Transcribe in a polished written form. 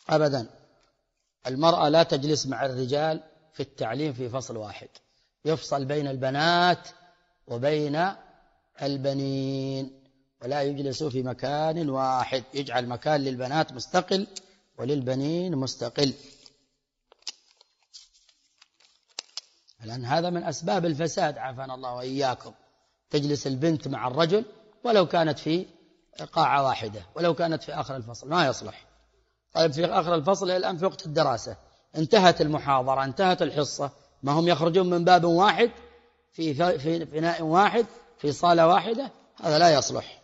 أبدا، المرأة لا تجلس مع الرجال في التعليم في فصل واحد، يفصل بين البنات وبين البنين، ولا يجلسوا في مكان واحد، يجعل مكان للبنات مستقل وللبنين مستقل، لأن هذا من أسباب الفساد عافانا الله وإياكم. تجلس البنت مع الرجل ولو كانت في قاعة واحدة، ولو كانت في آخر الفصل، ما يصلح. طيب في آخر الفصل الآن في وقت الدراسة، انتهت المحاضرة، انتهت الحصة، ما هم يخرجون من باب واحد في فناء واحد في صالة واحدة؟ هذا لا يصلح.